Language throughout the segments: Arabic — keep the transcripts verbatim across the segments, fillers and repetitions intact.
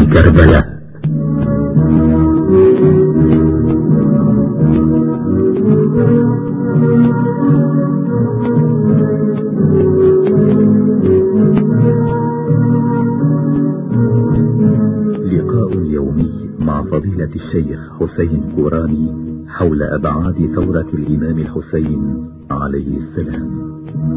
كربلاء. لقاء يومي مع فضيلة الشيخ حسين كوراني حول أبعاد ثورة الإمام الحسين عليه السلام.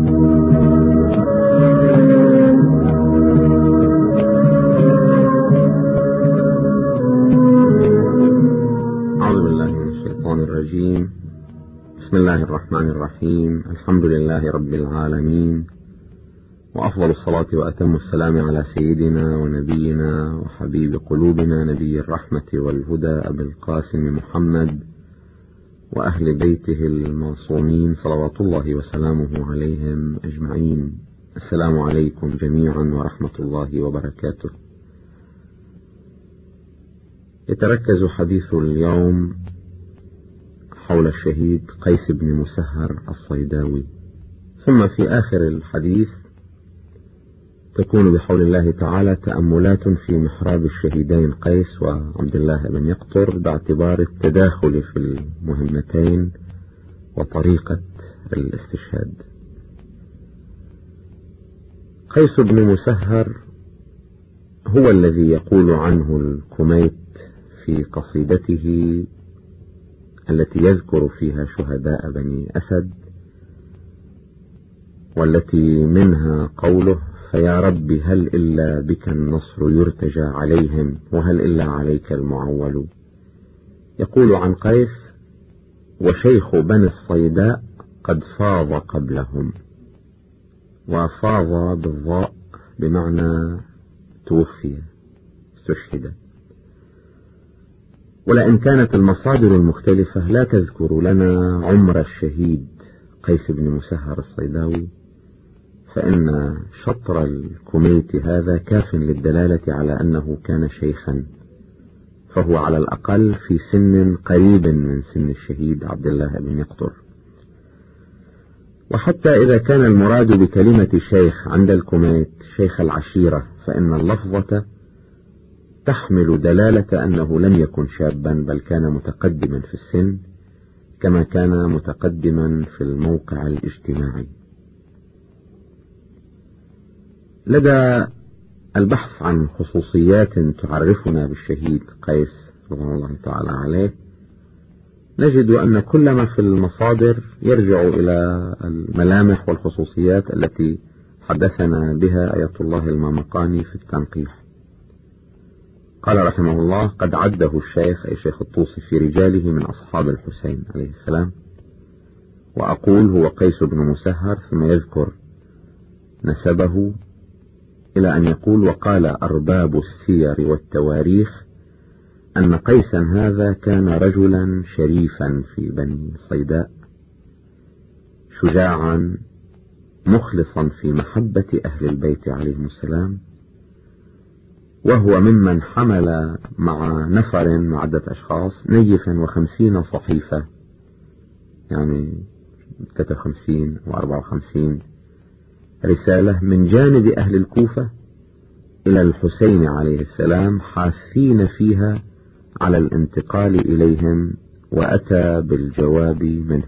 أعوذ بالله من الشيطان الرجيم. بسم الله الرحمن الرحيم. الحمد لله رب العالمين، وأفضل الصلاة وأتم السلام على سيدنا ونبينا وحبيب قلوبنا نبي الرحمة والهدى أبي القاسم محمد وأهل بيته المعصومين صلوات الله وسلامه عليهم أجمعين. السلام عليكم جميعا ورحمة الله وبركاته. يتركز حديث اليوم حول الشهيد قيس بن مسهر الصيداوي، ثم في آخر الحديث تكون بحول الله تعالى تأملات في محراب الشهيدين قيس وعبد الله بن يقطر باعتبار التداخل في المهمتين وطريقة الاستشهاد. قيس بن مسهر هو الذي يقول عنه الكميت في قصيدته التي يذكر فيها شهداء بني أسد، والتي منها قوله: فيا رب هل إلا بك النصر يرتجى عليهم، وهل إلا عليك المعول. يقول عن قيس: وشيخ بني الصيداء قد فاض قبلهم. وفاض بالضاء بمعنى توفي، استشهد. ولئن كانت المصادر المختلفة لا تذكر لنا عمر الشهيد قيس بن مسهر الصيداوي، فإن شطر الكميت هذا كاف للدلالة على أنه كان شيخا، فهو على الأقل في سن قريب من سن الشهيد عبد الله بن يقطر. وحتى إذا كان المراد بكلمة شيخ عند الكميت شيخ العشيرة، فإن اللفظة تحمل دلالة أنه لم يكن شابا، بل كان متقدما في السن، كما كان متقدما في الموقع الاجتماعي. لدى البحث عن خصوصيات تعرفنا بالشهيد قيس رضوان الله تعالى عليه، نجد أن كل ما في المصادر يرجع إلى الملامح والخصوصيات التي حدثنا بها آية الله المامقاني في التنقيح. قال رحمه الله: قد عده الشيخ أي شيخ الطوسي في رجاله من أصحاب الحسين عليه السلام. وأقول هو قيس بن مسهر، ثم يذكر نسبه إلى أن يقول: وقال أرباب السير والتواريخ أن قيسا هذا كان رجلا شريفا في بني صيداء، شجاعا مخلصا في محبة أهل البيت عليهم السلام، وهو ممن حمل مع نفر مع عدة أشخاص نيفا وخمسين صحيفة، يعني ثلاثة وخمسين وأربعة وخمسين رسالة من جانب أهل الكوفة إلى الحسين عليه السلام، حاثين فيها على الانتقال إليهم، وأتى بالجواب منه.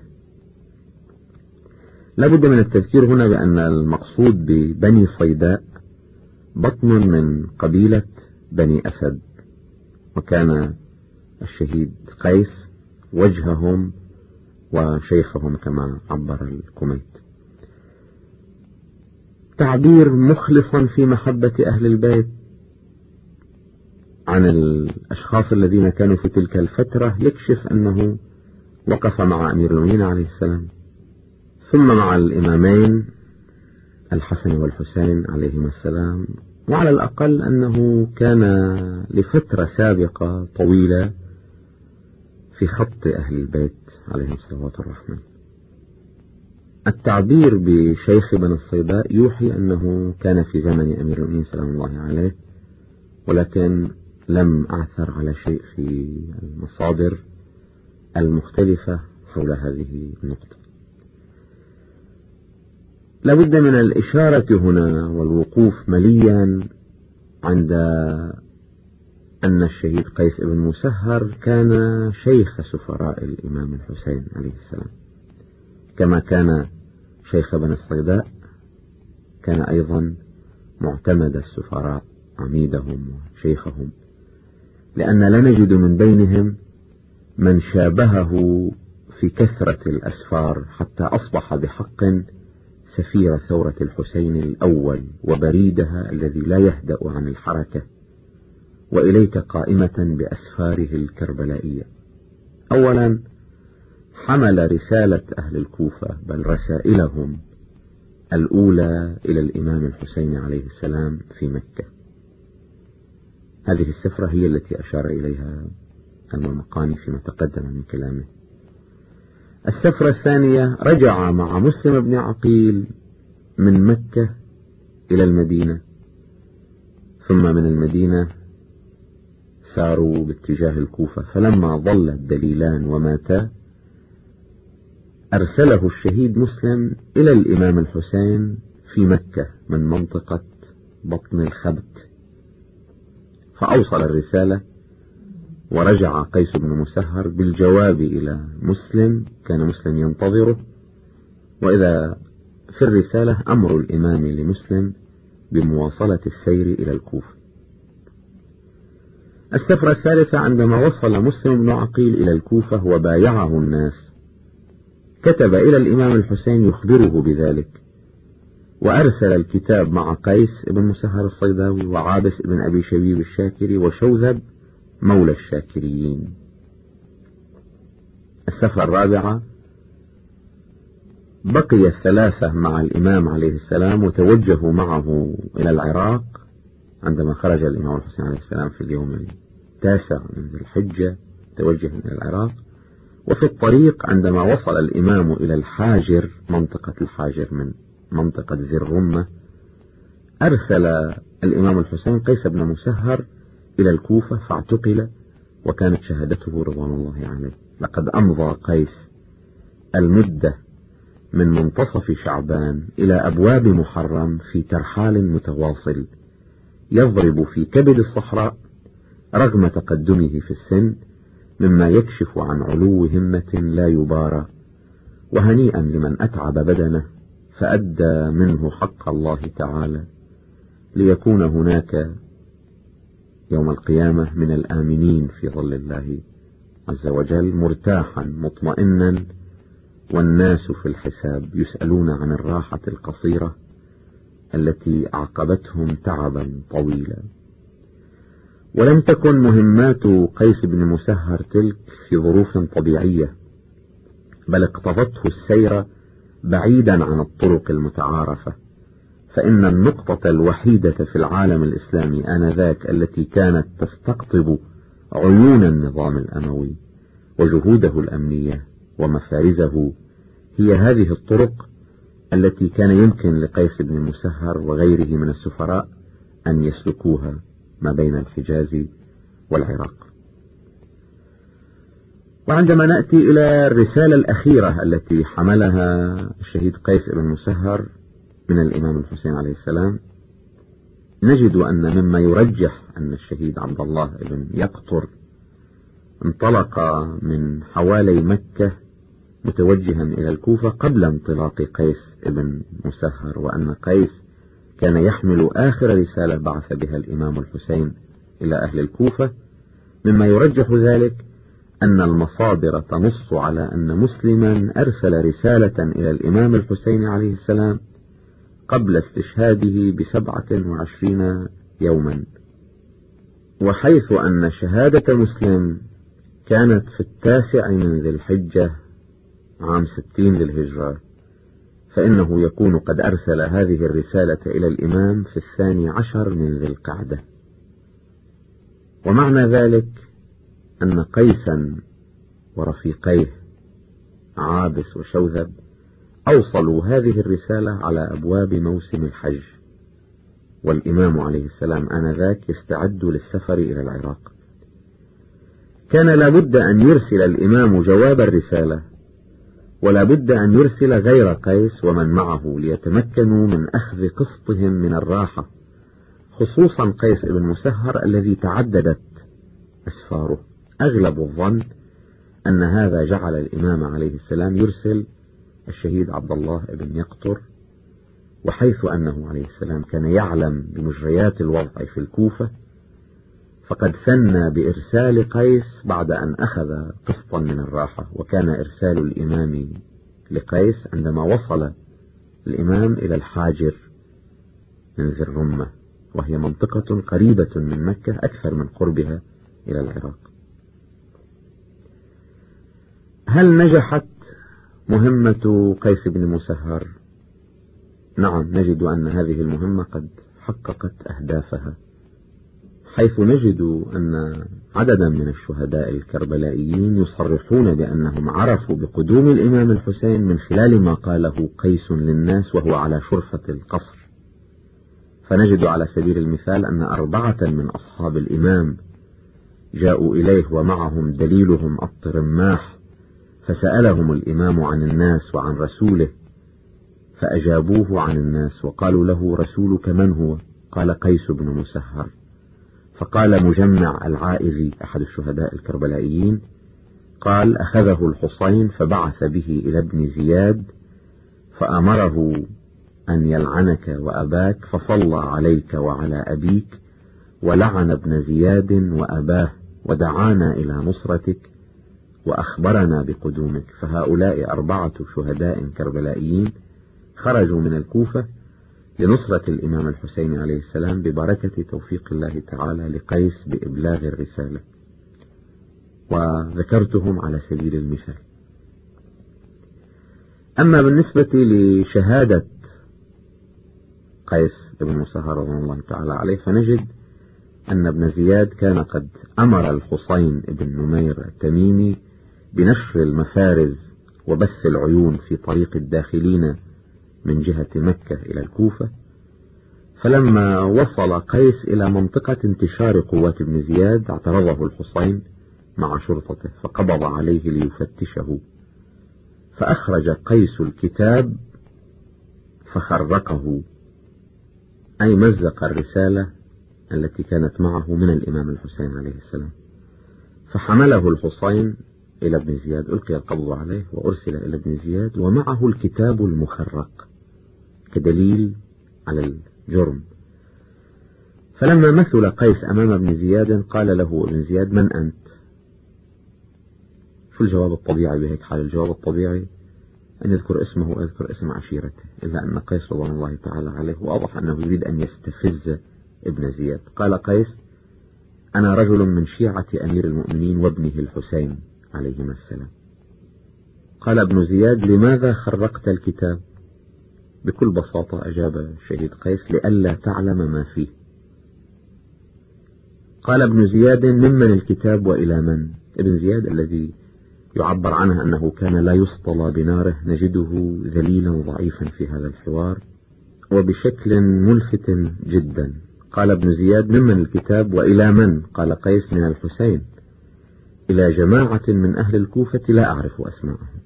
لابد من التذكير هنا بأن المقصود ببني صيداء بطن من قبيلة بني أسد، وكان الشهيد قيس وجههم وشيخهم كما عبر الكميت. تعبير مخلصا في محبة أهل البيت عن الأشخاص الذين كانوا في تلك الفترة يكشف أنه وقف مع أمير المؤمنين عليه السلام، ثم مع الإمامين الحسن والحسين عليهما السلام، وعلى الأقل أنه كان لفترة سابقة طويلة في خط أهل البيت عليهم صلوات الرحمن. التعبير بشيخ بني الصيداء يوحي أنه كان في زمن أمير المؤمنين سلام الله عليه، ولكن لم أعثر على شيء في المصادر المختلفة حول هذه النقطة. لابد من الإشارة هنا والوقوف مليا عند أن الشهيد قيس بن مسهر كان شيخ سفراء الإمام الحسين عليه السلام، كما كان شيخ بني الصيداء كان أيضا معتمد السفراء عميدهم وشيخهم، لأن لا نجد من بينهم من شابهه في كثرة الأسفار حتى أصبح بحق سفير ثورة الحسين الأول وبريدها الذي لا يهدأ عن الحركة، وإليك قائمة بأسفاره الكربلائية. أولا حمل رسالة أهل الكوفة بل رسائلهم الأولى إلى الإمام الحسين عليه السلام في مكة. هذه السفرة هي التي أشار إليها المرمقاني فيما تقدم من كلامه. السفرة الثانية رجع مع مسلم بن عقيل من مكة إلى المدينة، ثم من المدينة ساروا باتجاه الكوفة، فلما ضل الدليلان وماتا أرسله الشهيد مسلم إلى الإمام الحسين في مكة من منطقة بطن الخبت، فأوصل الرسالة ورجع قيس بن مسهر بالجواب إلى مسلم، كان مسلم ينتظره، وإذا في الرسالة أمر الإمام لمسلم بمواصلة السير إلى الكوفة. السفرة الثالثة عندما وصل مسلم بن عقيل إلى الكوفة وبايعه الناس، كتب إلى الإمام الحسين يخبره بذلك، وأرسل الكتاب مع قيس بن مسهر الصيداوي وعابس بن أبي شبيب الشاكري وشوذب مولى الشاكريين. السفرة الرابعة بقي الثلاثة مع الإمام عليه السلام وتوجهوا معه إلى العراق عندما خرج الإمام الحسين عليه السلام في اليوم التاسع من ذي الحجة، توجه إلى العراق. وفي الطريق عندما وصل الإمام إلى الحاجر، منطقة الحاجر من منطقة ذي الرمة، أرسل الإمام الحسين قيس بن مسهر إلى الكوفة فاعتقل، وكانت شهادته رضوان الله عليه. لقد أمضى قيس المدة من منتصف شعبان إلى أبواب محرم في ترحال متواصل يضرب في كبد الصحراء رغم تقدمه في السن، مما يكشف عن علو همة لا يبارى. وهنيئا لمن أتعب بدنه فأدى منه حق الله تعالى، ليكون هناك يوم القيامة من الآمنين في ظل الله عز وجل، مرتاحا مطمئنا، والناس في الحساب يسألون عن الراحة القصيرة التي أعقبتهم تعبا طويلا. ولم تكن مهمات قيس بن مسهر تلك في ظروف طبيعية، بل اقتضته السير بعيدا عن الطرق المتعارفة، فإن النقطة الوحيدة في العالم الإسلامي آنذاك التي كانت تستقطب عيون النظام الأموي وجهوده الأمنية ومفارزه هي هذه الطرق التي كان يمكن لقيس بن مسهر وغيره من السفراء أن يسلكوها ما بين الحجاز والعراق. وعندما نأتي إلى الرسالة الأخيرة التي حملها الشهيد قيس بن مسهر من الإمام الحسين عليه السلام، نجد أن مما يرجح أن الشهيد عبد الله بن يقطر انطلق من حوالي مكة متوجها إلى الكوفة قبل انطلاق قيس بن مسهر، وأن قيس كان يحمل آخر رسالة بعث بها الإمام الحسين إلى أهل الكوفة. مما يرجح ذلك أن المصادر تنص على أن مسلما أرسل رسالة إلى الإمام الحسين عليه السلام قبل استشهاده بسبعة وعشرين يوما، وحيث أن شهادة مسلم كانت في التاسع من ذي الحجة عام ستين للهجرة، فإنه يكون قد أرسل هذه الرسالة إلى الإمام في الثاني عشر من ذي القعدة. ومعنى ذلك أن قيسا ورفيقيه عابس وشوذب أوصلوا هذه الرسالة على أبواب موسم الحج، والإمام عليه السلام آنذاك يستعد للسفر إلى العراق. كان لابد أن يرسل الإمام جواب الرسالة، ولا بد أن يرسل غير قيس ومن معه ليتمكنوا من أخذ قسطهم من الراحة، خصوصا قيس بن مسهر الذي تعددت أسفاره. أغلب الظن أن هذا جعل الإمام عليه السلام يرسل الشهيد عبد الله بن يقطر، وحيث أنه عليه السلام كان يعلم بمجريات الوضع في الكوفة فقد ثنى بإرسال قيس بعد أن أخذ قسطا من الراحة. وكان إرسال الإمام لقيس عندما وصل الإمام إلى الحاجر من ذي الرمة، وهي منطقة قريبة من مكة أكثر من قربها إلى العراق. هل نجحت مهمة قيس بن مسهر؟ نعم، نجد أن هذه المهمة قد حققت أهدافها، حيث نجد أن عددا من الشهداء الكربلائيين يصرحون بأنهم عرفوا بقدوم الإمام الحسين من خلال ما قاله قيس للناس وهو على شرفة القصر. فنجد على سبيل المثال أن أربعة من أصحاب الإمام جاءوا إليه ومعهم دليلهم الطرماح، فسألهم الإمام عن الناس وعن رسوله فأجابوه عن الناس، وقالوا له: رسولك من هو؟ قال: قيس بن مسهر. فقال مجمع العائذي أحد الشهداء الكربلائيين، قال: أخذه الحسين فبعث به إلى ابن زياد فأمره أن يلعنك وأباك، فصلى عليك وعلى أبيك ولعن ابن زياد وأباه ودعانا إلى نصرتك وأخبرنا بقدومك. فهؤلاء أربعة شهداء كربلائيين خرجوا من الكوفة لنصرة الإمام الحسين عليه السلام ببركة توفيق الله تعالى لقيس بإبلاغ الرسالة، وذكرتهم على سبيل المثال. أما بالنسبة لشهادة قيس بن مسهر رضي الله تعالى عليه، فنجد أن ابن زياد كان قد أمر الحسين بن نمير التميمي بنشر المفارز وبث العيون في طريق الداخلين من جهة مكة إلى الكوفة. فلما وصل قيس إلى منطقة انتشار قوات ابن زياد اعترضه الحسين مع شرطته فقبض عليه ليفتشه، فأخرج قيس الكتاب فخرقه، أي مزق الرسالة التي كانت معه من الإمام الحسين عليه السلام. فحمله الحسين إلى ابن زياد، ألقي القبض عليه وأرسل إلى ابن زياد ومعه الكتاب المخرق كدليل على الجرم. فلما مثل قيس أمام ابن زياد قال له ابن زياد: من أنت؟ شو الجواب الطبيعي بهيك حال؟ الجواب الطبيعي أن يذكر اسمه ويذكر اسم عشيرته، إلا أن قيس رضي الله تعالى عليه واضح أنه يريد أن يستفز ابن زياد. قال قيس: أنا رجل من شيعة أمير المؤمنين وابنه الحسين عليهما السلام. قال ابن زياد: لماذا خرقت الكتاب؟ بكل بساطة أجاب الشهيد قيس: لئلا تعلم ما فيه. قال ابن زياد: ممن الكتاب وإلى من؟ ابن زياد الذي يعبر عنه أنه كان لا يسطل بناره نجده ذليلا ضعيفا في هذا الحوار وبشكل ملفت جدا. قال ابن زياد: ممن الكتاب وإلى من؟ قال قيس: من الحسين، إلى جماعة من أهل الكوفة لا أعرف أسماءهم.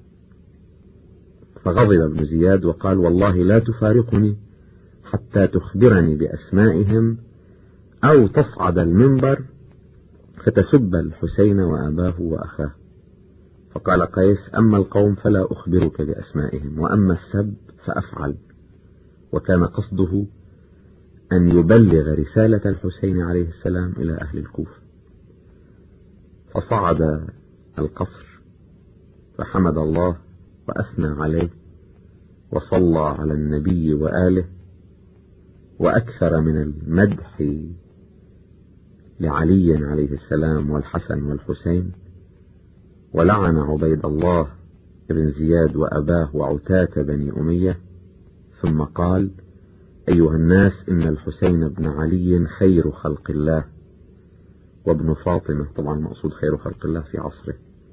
فغضب ابن زياد وقال: والله لا تفارقني حتى تخبرني بأسمائهم أو تصعد المنبر فتسب الحسين وأباه وأخاه. فقال قيس: أما القوم فلا أخبرك بأسمائهم، وأما السب فأفعل. وكان قصده أن يبلغ رسالة الحسين عليه السلام إلى أهل الكوفة. فصعد القصر فحمد الله وأثنى عليه وصلى على النبي وآله، وأكثر من المدح لعلي عليه السلام والحسن والحسين، ولعن عبيد الله بن زياد وأباه وعتاة بني أمية. ثم قال: أيها الناس، إن الحسين بن علي خير خلق الله، وابن فاطمة، طبعا مقصود خير خلق الله في عصره،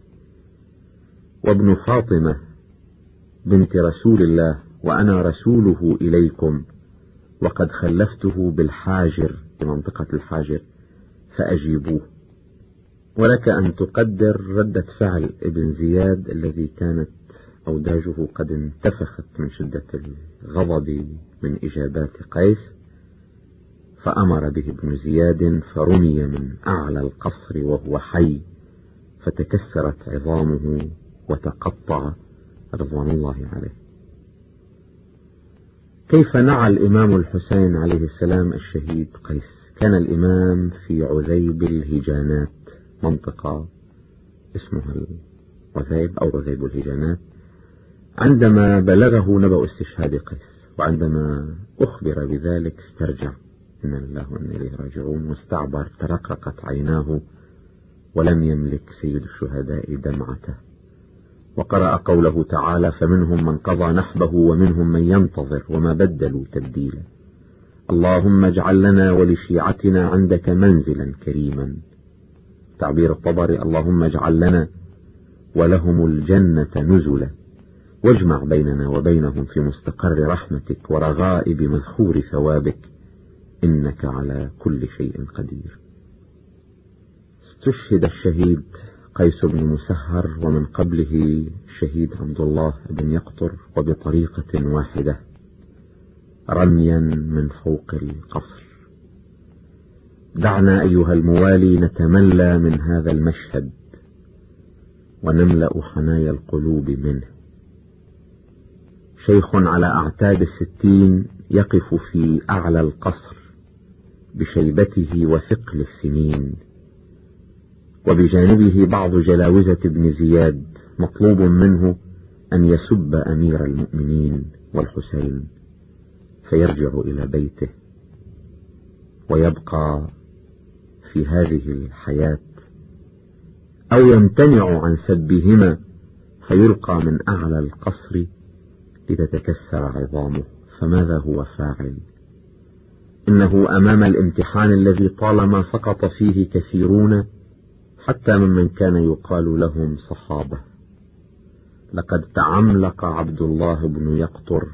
وابن فاطمة بنت رسول الله، وأنا رسوله إليكم، وقد خلفته بالحاجر بمنطقة الحاجر فأجيبوه. ولك أن تقدر ردة فعل ابن زياد الذي كانت أوداجه قد انتفخت من شدة الغضب من إجابات قيس. فأمر به ابن زياد فرمي من أعلى القصر وهو حي، فتكسرت عظامه وتقطع رضوان الله عليه. كيف نعى الإمام الحسين عليه السلام الشهيد قيس؟ كان الإمام في عذيب الهجانات، منطقة اسمها العذيب أو عذيب الهجانات، عندما بلغه نبأ استشهاد قيس، وعندما أخبر بذلك استرجع، إنا لله وإنا إليه راجعون، واستعبر، ترققت عيناه ولم يملك سيد الشهداء دمعته، وقرأ قوله تعالى: فمنهم من قضى نحبه ومنهم من ينتظر وما بدلوا تبديلا، اللهم اجعل لنا ولشيعتنا عندك منزلا كريما. تعبير الطبري: اللهم اجعل لنا ولهم الجنة نزلا، واجمع بيننا وبينهم في مستقر رحمتك ورغائب مذخور ثوابك، إنك على كل شيء قدير. استشهد الشهيد قيس بن مسهر، ومن قبله الشهيد عبد الله بن يقطر، وبطريقة واحدة، رميا من فوق القصر. دعنا أيها الموالي نتملى من هذا المشهد ونملأ حنايا القلوب منه. شيخ على أعتاب الستين يقف في أعلى القصر بشيبته وثقل السنين، وبجانبه بعض جلاوزة ابن زياد، مطلوب منه أن يسب أمير المؤمنين والحسين، فيرجع إلى بيته ويبقى في هذه الحياة، أو يمتنع عن سبهما فيلقى من أعلى القصر لتتكسر عظامه. فماذا هو فاعل؟ إنه أمام الامتحان الذي طالما سقط فيه كثيرون، حتى ممن كان يقال لهم صحابة. لقد تعملق عبد الله بن يقطر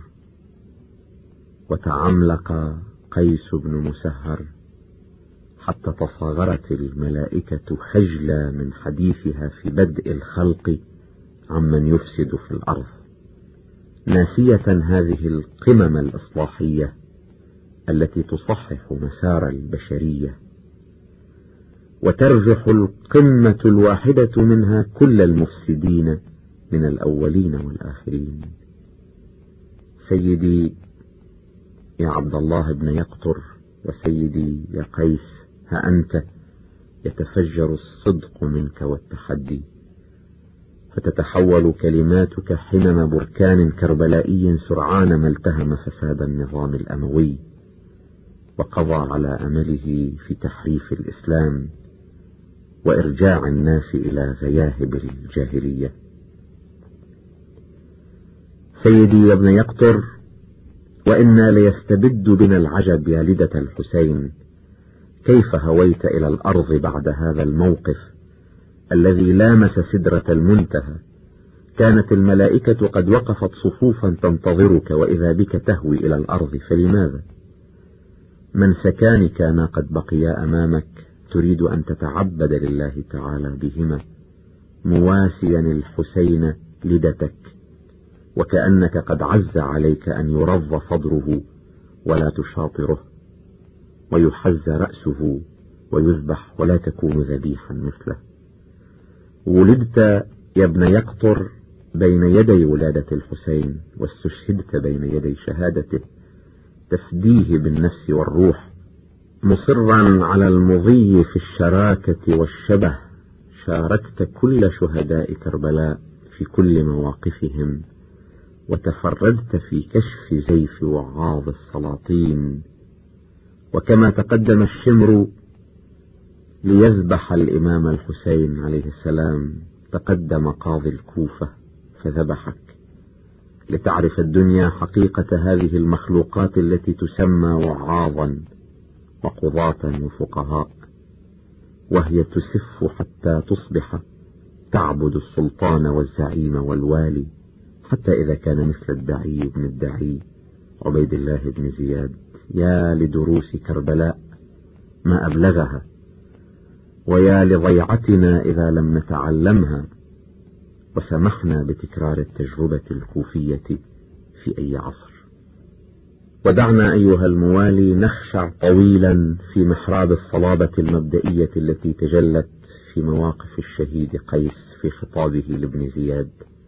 وتعملق قيس بن مسهر، حتى تصاغرت الملائكة خجلة من حديثها في بدء الخلق عمن يفسد في الأرض، ناسية هذه القمم الإصلاحية التي تصحح مسار البشرية، وترجح القمة الواحدة منها كل المفسدين من الأولين والآخرين. سيدي يا عبد الله بن يقطر، وسيدي يا قيس، ها أنت يتفجر الصدق منك والتحدي، فتتحول كلماتك حمم بركان كربلائي سرعان ما التهم فساد النظام الأموي، وقضى على أمله في تحريف الإسلام وإرجاع الناس إلى غياهب الجاهلية. سيدي يا ابن يقطر، وإنا ليستبد بنا العجب يا لدة الحسين، كيف هويت إلى الأرض بعد هذا الموقف الذي لامس سدرة المنتهى؟ كانت الملائكة قد وقفت صفوفا تنتظرك، وإذا بك تهوي إلى الأرض، فلماذا؟ من سكان كان قد بقيا أمامك تريد أن تتعبد لله تعالى بهما، مواسيا الحسين لدتك، وكأنك قد عز عليك أن يرض صدره ولا تشاطره، ويحز رأسه ويذبح ولا تكون ذبيحا مثله. ولدت يا ابن يقطر بين يدي ولادة الحسين، واستشهدت بين يدي شهادته، تفديه بالنفس والروح، مصرا على المضي في الشراكة والشبه. شاركت كل شهداء كربلاء في كل مواقفهم، وتفردت في كشف زيف وعاظ السلاطين. وكما تقدم الشمر ليذبح الإمام الحسين عليه السلام، تقدم قاضي الكوفة فذبحك، لتعرف الدنيا حقيقة هذه المخلوقات التي تسمى وعاظا وقضاة وفقهاء، وهي تسف حتى تصبح تعبد السلطان والزعيم والوالي، حتى إذا كان مثل الدعي بن الدعي عبيد الله بن زياد. يا لدروس كربلاء ما أبلغها، ويا لضيعتنا إذا لم نتعلمها وسمحنا بتكرار التجربة الكوفية في أي عصر. ودعنا أيها الموالي نخشع طويلا في محراب الصلابة المبدئية التي تجلت في مواقف الشهيد قيس في خطابه لابن زياد.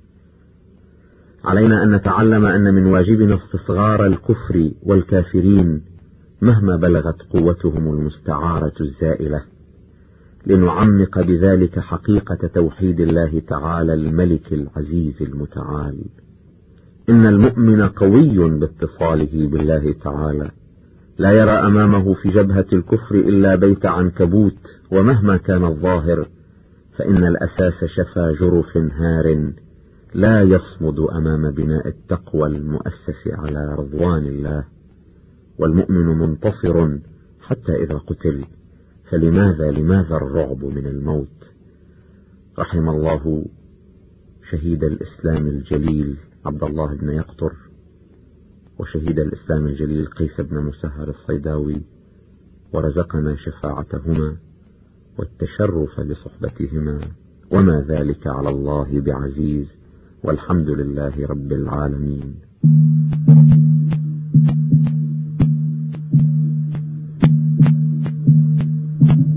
علينا أن نتعلم أن من واجبنا استصغار الكفر والكافرين مهما بلغت قوتهم المستعارة الزائلة، لنعمق بذلك حقيقة توحيد الله تعالى الملك العزيز المتعال. إن المؤمن قوي باتصاله بالله تعالى، لا يرى أمامه في جبهة الكفر إلا بيت عنكبوت، ومهما كان الظاهر فإن الأساس شفا جرف هار لا يصمد أمام بناء التقوى المؤسس على رضوان الله. والمؤمن منتصر حتى إذا قتل، فلماذا لماذا الرعب من الموت؟ رحم الله شهيد الإسلام الجليل عبد الله بن يقطر، وشهيد الإسلام الجليل قيس بن مسهر الصيداوي، ورزقنا شفاعتهما والتشرف بصحبتهما، وما ذلك على الله بعزيز، والحمد لله رب العالمين.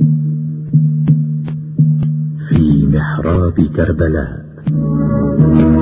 في محراب كربلاء.